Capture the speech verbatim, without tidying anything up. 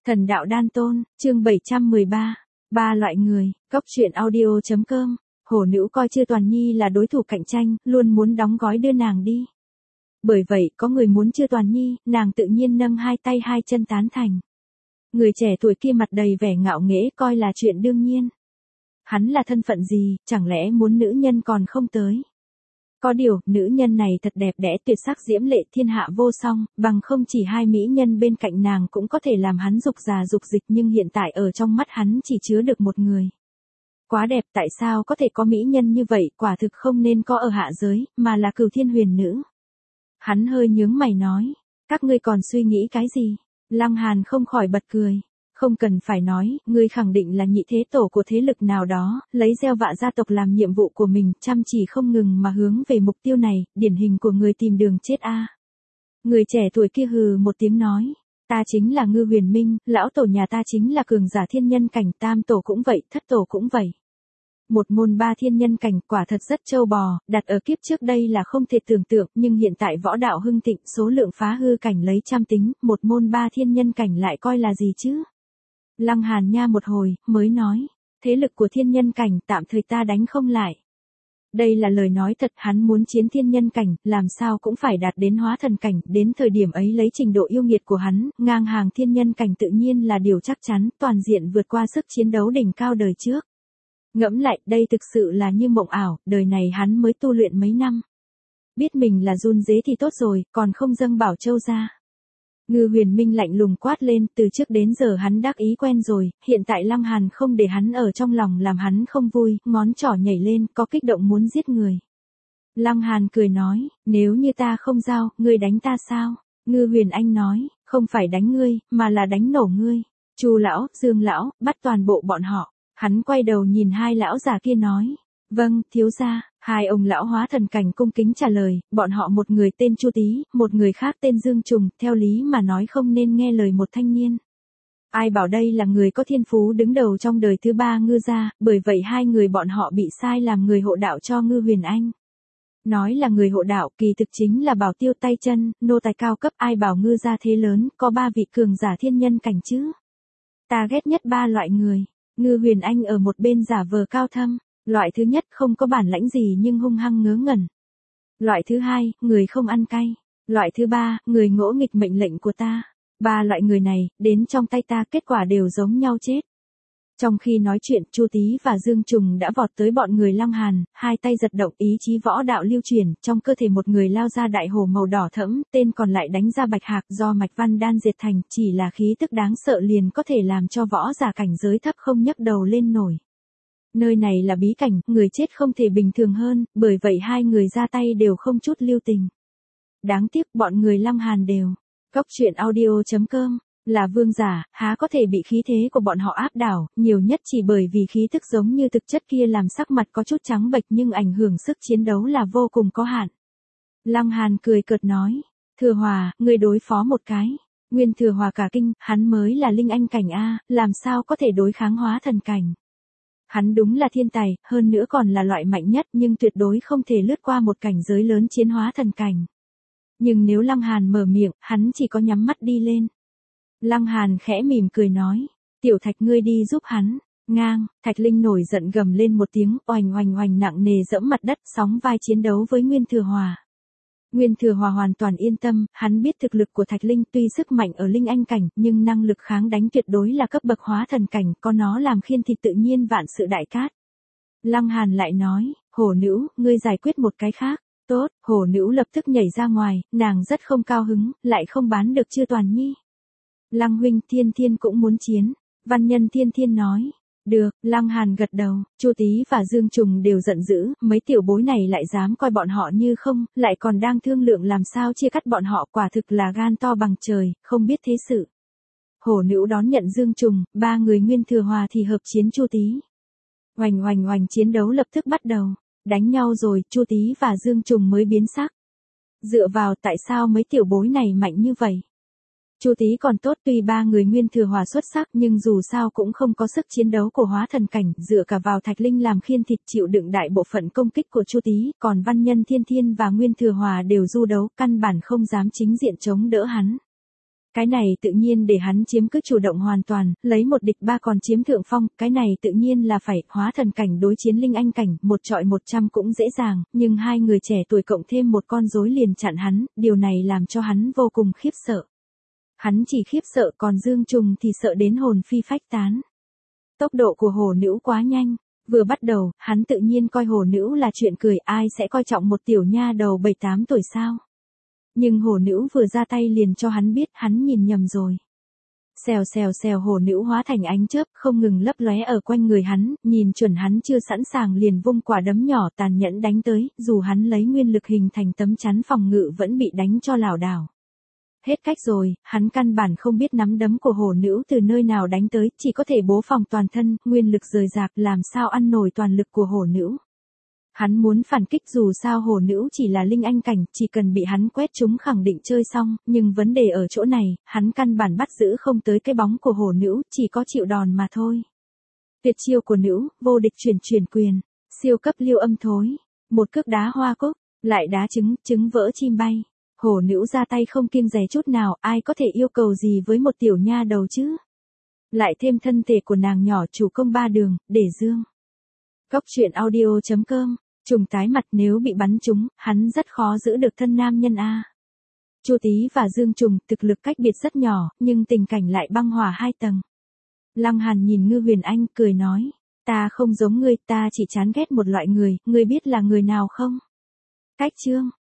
Thần đạo đan tôn, chương bảy trăm mười ba. Ba loại người, Cốc truyện audio.com. Hổ nữ coi Chư Toàn Nhi là đối thủ cạnh tranh, luôn muốn đóng gói đưa nàng đi. Bởi vậy, có người muốn Chư Toàn Nhi, nàng tự nhiên nâng hai tay hai chân tán thành. Người trẻ tuổi kia mặt đầy vẻ ngạo nghễ coi là chuyện đương nhiên. Hắn là thân phận gì, chẳng lẽ muốn nữ nhân còn không tới. Có điều, nữ nhân này thật đẹp đẽ tuyệt sắc diễm lệ thiên hạ vô song, bằng không chỉ hai mỹ nhân bên cạnh nàng cũng có thể làm hắn dục già dục dịch, nhưng hiện tại ở trong mắt hắn chỉ chứa được một người. Quá đẹp, tại sao có thể có mỹ nhân như vậy, quả thực không nên có ở hạ giới, mà là Cửu Thiên Huyền Nữ. Hắn hơi nhướng mày nói, các ngươi còn suy nghĩ cái gì? Lăng Hàn không khỏi bật cười. Không cần phải nói, ngươi khẳng định là nhị thế tổ của thế lực nào đó, lấy gieo vạ gia tộc làm nhiệm vụ của mình, chăm chỉ không ngừng mà hướng về mục tiêu này, điển hình của người tìm đường chết a. Người trẻ tuổi kia hừ một tiếng nói, ta chính là Ngư Huyền Minh, lão tổ nhà ta chính là cường giả thiên nhân cảnh, tam tổ cũng vậy, thất tổ cũng vậy. Một môn ba thiên nhân cảnh quả thật rất trâu bò, đặt ở kiếp trước đây là không thể tưởng tượng, nhưng hiện tại võ đạo hưng thịnh, số lượng phá hư cảnh lấy trăm tính, một môn ba thiên nhân cảnh lại coi là gì chứ? Lăng Hàn nha một hồi, mới nói, thế lực của thiên nhân cảnh tạm thời ta đánh không lại. Đây là lời nói thật, hắn muốn chiến thiên nhân cảnh, làm sao cũng phải đạt đến hóa thần cảnh, đến thời điểm ấy lấy trình độ yêu nghiệt của hắn, ngang hàng thiên nhân cảnh tự nhiên là điều chắc chắn, toàn diện vượt qua sức chiến đấu đỉnh cao đời trước. Ngẫm lại, đây thực sự là như mộng ảo, đời này hắn mới tu luyện mấy năm. Biết mình là run dế thì tốt rồi, còn không dâng Bảo Châu ra. Ngư Huyền Minh lạnh lùng quát lên, từ trước đến giờ hắn đắc ý quen rồi, hiện tại Lăng Hàn không để hắn ở trong lòng làm hắn không vui, ngón trỏ nhảy lên, có kích động muốn giết người. Lăng Hàn cười nói, nếu như ta không giao, ngươi đánh ta sao? Ngư Huyền Anh nói, không phải đánh ngươi, mà là đánh nổ ngươi. Chu lão, Dương lão, bắt toàn bộ bọn họ. Hắn quay đầu nhìn hai lão già kia nói, vâng, thiếu gia. Hai ông lão hóa thần cảnh cung kính trả lời, bọn họ một người tên Chu Tý, một người khác tên Dương Trùng, theo lý mà nói không nên nghe lời một thanh niên. Ai bảo đây là người có thiên phú đứng đầu trong đời thứ ba Ngư gia, bởi vậy hai người bọn họ bị sai làm người hộ đạo cho Ngư Huyền Anh. Nói là người hộ đạo, kỳ thực chính là bảo tiêu tay chân, nô tài cao cấp, ai bảo Ngư gia thế lớn, có ba vị cường giả thiên nhân cảnh chứ. Ta ghét nhất ba loại người. Ngư Huyền Anh ở một bên giả vờ cao thâm. Loại thứ nhất không có bản lãnh gì nhưng hung hăng ngớ ngẩn. Loại thứ hai, người không ăn cay. Loại thứ ba, người ngỗ nghịch mệnh lệnh của ta. Ba loại người này, đến trong tay ta kết quả đều giống nhau chết. Trong khi nói chuyện, Chu Tý và Dương Trùng đã vọt tới bọn người Lăng Hàn, hai tay giật động, ý chí võ đạo lưu chuyển, trong cơ thể một người lao ra đại hồ màu đỏ thẫm, tên còn lại đánh ra bạch hạc do mạch văn đan diệt thành, chỉ là khí tức đáng sợ liền có thể làm cho võ giả cảnh giới thấp không nhấc đầu lên nổi. Nơi này là bí cảnh, người chết không thể bình thường hơn, bởi vậy hai người ra tay đều không chút lưu tình. Đáng tiếc bọn người Lăng Hàn đều. Cốc truyện audio.com, là vương giả, há có thể bị khí thế của bọn họ áp đảo, nhiều nhất chỉ bởi vì khí tức giống như thực chất kia làm sắc mặt có chút trắng bệch nhưng ảnh hưởng sức chiến đấu là vô cùng có hạn. Lăng Hàn cười cợt nói, Thừa Hòa, người đối phó một cái. Nguyên Thừa Hòa cả kinh, hắn mới là linh anh cảnh A, làm sao có thể đối kháng hóa thần cảnh. Hắn đúng là thiên tài, hơn nữa còn là loại mạnh nhất nhưng tuyệt đối không thể lướt qua một cảnh giới lớn chiến hóa thần cảnh. Nhưng nếu Lăng Hàn mở miệng, hắn chỉ có nhắm mắt đi lên. Lăng Hàn khẽ mỉm cười nói, Tiểu Thạch ngươi đi giúp hắn. Ngang, Thạch Linh nổi giận gầm lên một tiếng, oành oành oành nặng nề dẫm mặt đất, sóng vai chiến đấu với Nguyên Thừa Hòa. Nguyên Thừa Hòa hoàn toàn yên tâm, hắn biết thực lực của Thạch Linh tuy sức mạnh ở linh anh cảnh, nhưng năng lực kháng đánh tuyệt đối là cấp bậc hóa thần cảnh, có nó làm khiên thì tự nhiên vạn sự đại cát. Lăng Hàn lại nói, Hổ nữ, ngươi giải quyết một cái khác. Tốt, Hổ nữ lập tức nhảy ra ngoài, nàng rất không cao hứng, lại không bán được Chư Toàn Nhi. Lăng huynh, Thiên Thiên cũng muốn chiến. Văn nhân Thiên Thiên nói. Được, Lăng Hàn gật đầu, Chu Tý và Dương Trùng đều giận dữ, mấy tiểu bối này lại dám coi bọn họ như không, lại còn đang thương lượng làm sao chia cắt bọn họ, quả thực là gan to bằng trời, không biết thế sự. Hổ nữ đón nhận Dương Trùng, ba người Nguyên Thừa Hòa thì hợp chiến Chu Tý. Oành oành oành chiến đấu lập tức bắt đầu, đánh nhau rồi, Chu Tý và Dương Trùng mới biến sắc. Dựa vào tại sao mấy tiểu bối này mạnh như vậy? Chu Tý còn tốt, tuy ba người Nguyên Thừa Hòa xuất sắc nhưng dù sao cũng không có sức chiến đấu của hóa thần cảnh, dựa cả vào Thạch Linh làm khiên thịt chịu đựng đại bộ phận công kích của Chu Tý, còn Văn Nhân Thiên Thiên và Nguyên Thừa Hòa đều du đấu, căn bản không dám chính diện chống đỡ hắn. Cái này tự nhiên để hắn chiếm cứ chủ động hoàn toàn, lấy một địch ba còn chiếm thượng phong, cái này tự nhiên là phải hóa thần cảnh đối chiến linh anh cảnh, một trọi một trăm cũng dễ dàng, nhưng hai người trẻ tuổi cộng thêm một con rối liền chặn hắn, điều này làm cho hắn vô cùng khiếp sợ. Hắn chỉ khiếp sợ còn Dương Trùng thì sợ đến hồn phi phách tán. Tốc độ của hổ nữ quá nhanh, vừa bắt đầu, hắn tự nhiên coi hổ nữ là chuyện cười, ai sẽ coi trọng một tiểu nha đầu bảy tám tuổi sao. Nhưng hổ nữ vừa ra tay liền cho hắn biết hắn nhìn nhầm rồi. Xèo xèo xèo hổ nữ hóa thành ánh chớp không ngừng lấp lóe ở quanh người hắn, nhìn chuẩn hắn chưa sẵn sàng liền vung quả đấm nhỏ tàn nhẫn đánh tới, dù hắn lấy nguyên lực hình thành tấm chắn phòng ngự vẫn bị đánh cho lảo đảo. Hết cách rồi, hắn căn bản không biết nắm đấm của hổ nữ từ nơi nào đánh tới, chỉ có thể bố phòng toàn thân, nguyên lực rời rạc làm sao ăn nổi toàn lực của hổ nữ. Hắn muốn phản kích dù sao hổ nữ chỉ là linh anh cảnh, chỉ cần bị hắn quét chúng khẳng định chơi xong, nhưng vấn đề ở chỗ này, hắn căn bản bắt giữ không tới cái bóng của hổ nữ, chỉ có chịu đòn mà thôi. Tuyệt chiêu của nữ, vô địch chuyển chuyển quyền, siêu cấp liêu âm thối, một cước đá hoa cúc, lại đá trứng, trứng vỡ chim bay. Hổ nữ ra tay không kiêng dè chút nào, ai có thể yêu cầu gì với một tiểu nha đầu chứ? Lại thêm thân thể của nàng nhỏ chủ công ba đường, để dương. Cốc truyện audio chấm com, trùng tái mặt nếu bị bắn trúng, hắn rất khó giữ được thân nam nhân a. Chu Tý và Dương Trùng thực lực cách biệt rất nhỏ, nhưng tình cảnh lại băng hòa hai tầng. Lăng Hàn nhìn Ngư Huyền Anh cười nói, ta không giống ngươi, ta chỉ chán ghét một loại người, ngươi biết là người nào không? Cách chương